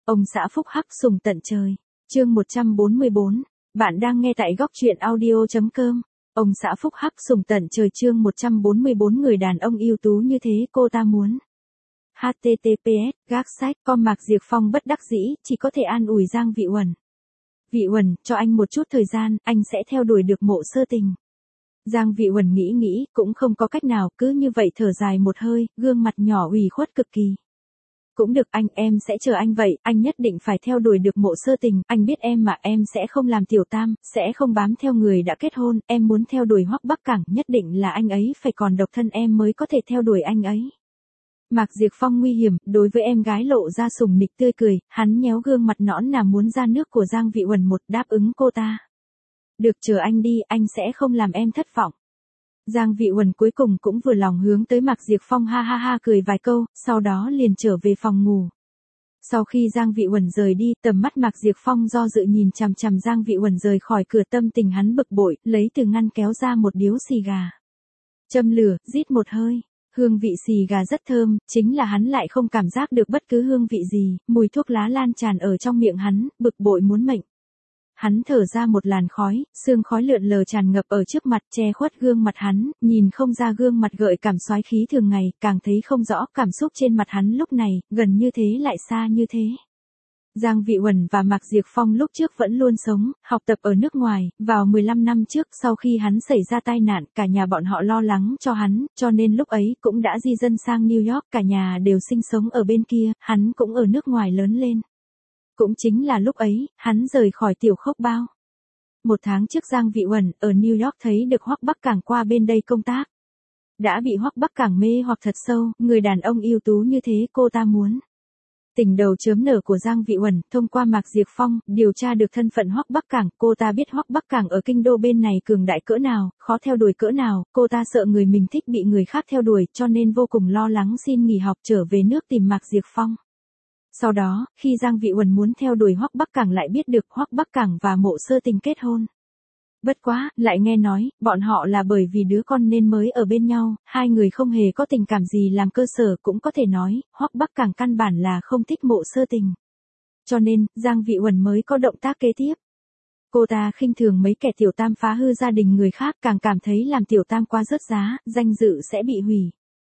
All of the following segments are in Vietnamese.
Ông xã phúc hắc sùng tận trời. Chương 144. Bạn đang nghe tại góc truyện audio.com. Ông xã phúc hắc sùng tận trời chương 144 người đàn ông ưu tú như thế cô ta muốn. https gác sách com Mạc Diệp Phong bất đắc dĩ, chỉ có thể an ủi Giang Vị Uẩn. Vị Uẩn, cho anh một chút thời gian, anh sẽ theo đuổi được Mộ Sơ Tình. Giang Vị Uẩn nghĩ, cũng không có cách nào, cứ như vậy thở dài một hơi, gương mặt nhỏ ủy khuất cực kỳ. Cũng được anh, em sẽ chờ anh vậy, anh nhất định phải theo đuổi được Mộ Sơ Tình, anh biết em mà, em sẽ không làm tiểu tam, sẽ không bám theo người đã kết hôn, em muốn theo đuổi Hoắc Bắc Cảng, nhất định là anh ấy phải còn độc thân em mới có thể theo đuổi anh ấy. Mạc Diệp Phong nguy hiểm, đối với em gái lộ ra sùng nịch tươi cười, hắn nhéo gương mặt nõn nà muốn ra nước của Giang Vị Uẩn một đáp ứng cô ta. Được, chờ anh đi, anh sẽ không làm em thất vọng. Giang Vị Uẩn cuối cùng cũng vừa lòng hướng tới Mạc Diệp Phong ha ha cười vài câu, sau đó liền trở về phòng ngủ. Sau khi Giang Vị Uẩn rời đi, tầm mắt Mạc Diệp Phong do dự nhìn chằm chằm Giang Vị Uẩn rời khỏi cửa, tâm tình hắn bực bội, lấy từ ngăn kéo ra một điếu xì gà. Châm lửa, rít một hơi. Hương vị xì gà rất thơm, chính là hắn lại không cảm giác được bất cứ hương vị gì, mùi thuốc lá lan tràn ở trong miệng hắn, bực bội muốn mệnh. Hắn thở ra một làn khói, sương khói lượn lờ tràn ngập ở trước mặt, che khuất gương mặt hắn, nhìn không ra gương mặt gợi cảm soái khí thường ngày, càng thấy không rõ cảm xúc trên mặt hắn lúc này, gần như thế lại xa như thế. Giang Vị Uẩn và Mạc Diệp Phong lúc trước vẫn luôn sống, học tập ở nước ngoài, vào 15 năm trước sau khi hắn xảy ra tai nạn, cả nhà bọn họ lo lắng cho hắn, cho nên lúc ấy cũng đã di dân sang New York, cả nhà đều sinh sống ở bên kia, hắn cũng ở nước ngoài lớn lên. Cũng chính là lúc ấy, hắn rời khỏi tiểu khốc bao. Một tháng trước Giang Vị Uẩn ở New York thấy được Hoắc Bắc Cảng qua bên đây công tác. Đã bị Hoắc Bắc Cảng mê hoặc thật sâu, người đàn ông ưu tú như thế cô ta muốn. Tình đầu chớm nở của Giang Vị Uẩn, thông qua Mạc Diệp Phong, điều tra được thân phận Hoắc Bắc Cảng, cô ta biết Hoắc Bắc Cảng ở kinh đô bên này cường đại cỡ nào, khó theo đuổi cỡ nào, cô ta sợ người mình thích bị người khác theo đuổi, cho nên vô cùng lo lắng xin nghỉ học trở về nước tìm Mạc Diệp Phong. Sau đó, khi Giang Vị Uẩn muốn theo đuổi Hoắc Bắc Cảng lại biết được Hoắc Bắc Cảng và Mộ Sơ Tình kết hôn. Bất quá, lại nghe nói, bọn họ là bởi vì đứa con nên mới ở bên nhau, hai người không hề có tình cảm gì làm cơ sở, cũng có thể nói, Hoắc Bắc Cảng căn bản là không thích Mộ Sơ Tình. Cho nên, Giang Vị Uẩn mới có động tác kế tiếp. Cô ta khinh thường mấy kẻ tiểu tam phá hư gia đình người khác, càng cảm thấy làm tiểu tam quá rớt giá, danh dự sẽ bị hủy.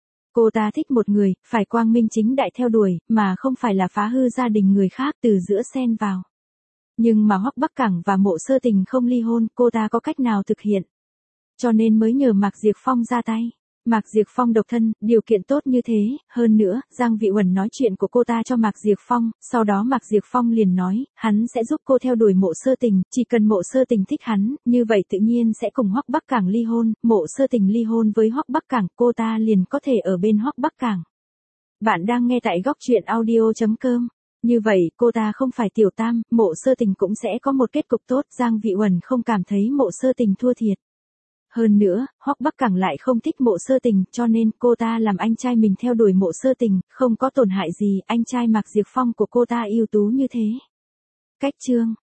Cô ta thích một người, phải quang minh chính đại theo đuổi, mà không phải là phá hư gia đình người khác từ giữa xen vào. Nhưng mà Hoắc Bắc Cảng và Mộ Sơ Tình không ly hôn, cô ta có cách nào thực hiện? Cho nên mới nhờ Mạc Diệp Phong ra tay. Mạc Diệp Phong độc thân, điều kiện tốt như thế, hơn nữa, Giang Vị Uẩn nói chuyện của cô ta cho Mạc Diệp Phong, sau đó Mạc Diệp Phong liền nói, hắn sẽ giúp cô theo đuổi Mộ Sơ Tình, chỉ cần Mộ Sơ Tình thích hắn, như vậy tự nhiên sẽ cùng Hoắc Bắc Cảng ly hôn, Mộ Sơ Tình ly hôn với Hoắc Bắc Cảng, cô ta liền có thể ở bên Hoắc Bắc Cảng. Bạn đang nghe tại góc truyện audio.com. Như vậy, cô ta không phải tiểu tam, Mộ Sơ Tình cũng sẽ có một kết cục tốt, Giang Vị Uẩn không cảm thấy Mộ Sơ Tình thua thiệt. Hơn nữa, Hoắc Bắc Cảng lại không thích Mộ Sơ Tình, cho nên cô ta làm anh trai mình theo đuổi Mộ Sơ Tình, không có tổn hại gì, anh trai Mạc Diệp Phong của cô ta ưu tú như thế. Cách chương